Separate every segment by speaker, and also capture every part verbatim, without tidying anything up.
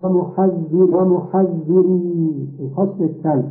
Speaker 1: ومحذر ومحذري الفصل الثالث.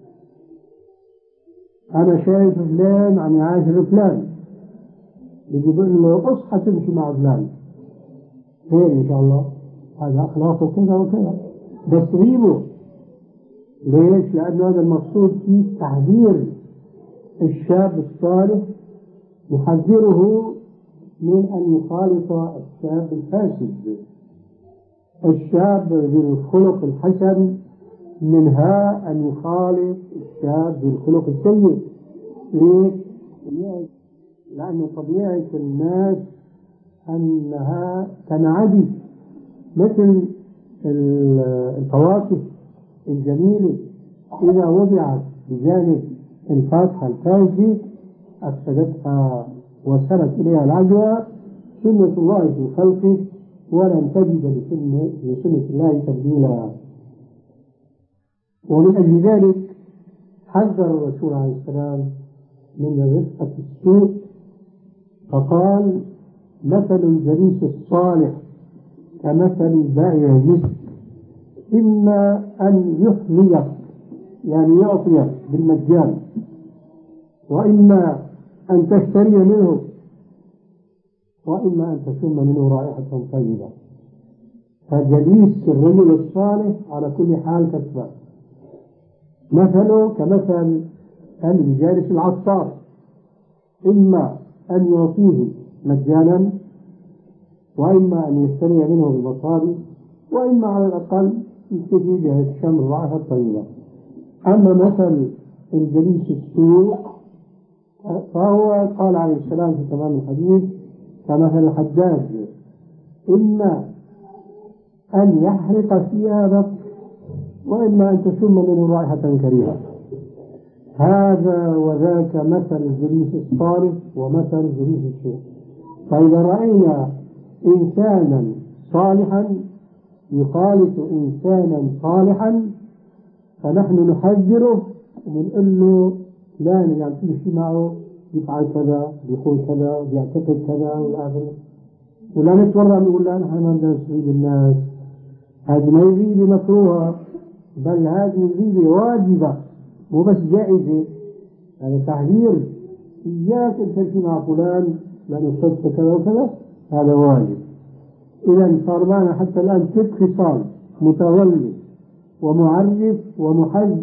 Speaker 1: أنا شايف فلان عم يعاشر فلان، يجي بيقول له اصحى تمشي مع فلان، خير إن شاء الله، هذا أخلاقه كذا وكذا، بس غيبه. ليش؟ لأنه هذا المقصود فيه تحذير الشاب الصالح، يحذره من أن يخالط الشاب الفاسد. الشاب ذي الخلق الحسن منها أن يخالط الشاب ذي الخلق السيء. ليش؟ لأن طبيعة الناس أنها تنعدي مثل الفواكه الجميلة، إذا وضعت بجانب الفاكهة الفاسدة أفسدتها وصلت إليها العدوى. سنة الله في خلقه ولن تجد لسنة, لسنة الله تبديلا. ومن أجل ذلك حذر الرسول عليه السلام من رفقة السوء، فقال: مثل الجليس الصالح كمثل البائع المسك، إما أن يحميك يعني يعطيك بالمجان، وإما أن تشتري منه، وإما أن تشم منه رائحة طيبة. فجليس الرجل الصالح على كل حال كسبان. مثله كمثل الجالس العطار، إما أن يعطيه مجانا، وإما أن يشتري منه بالمصاري، وإما على الأقل يستفيد بها الشم الرائحة الطيبة. أما مثل الجليس السوء فهو قال عليه السلام في تمام الحديث كمثل الحداد، إما أن يحرق ثيابك، وإما أن تشم منه رائحة كريهة. هذا وذاك مثل الجليس الصالح ومثل الجليس السوء. فإذا رأينا إنسانا صالحا يخالط إنسانا صالحا فنحن نحذره ونقول له لا يعني تمشي معه يفعل كذا، بيقول كذا، بيعتقد كذا والآخر، ولا نتورع نقول لا نحن ما بدنا نسعيد الناس. هذه ما يزيد مكروهة، بل هذه يزيد واجبة مو بس جائزة. هذا تحذير، إياك أن تمشي مع فلان لأنه صدق كذا وكذا، هذا واجب. إذا صار معنا حتى الآن ست خصال: متولي ومعرف ومحذر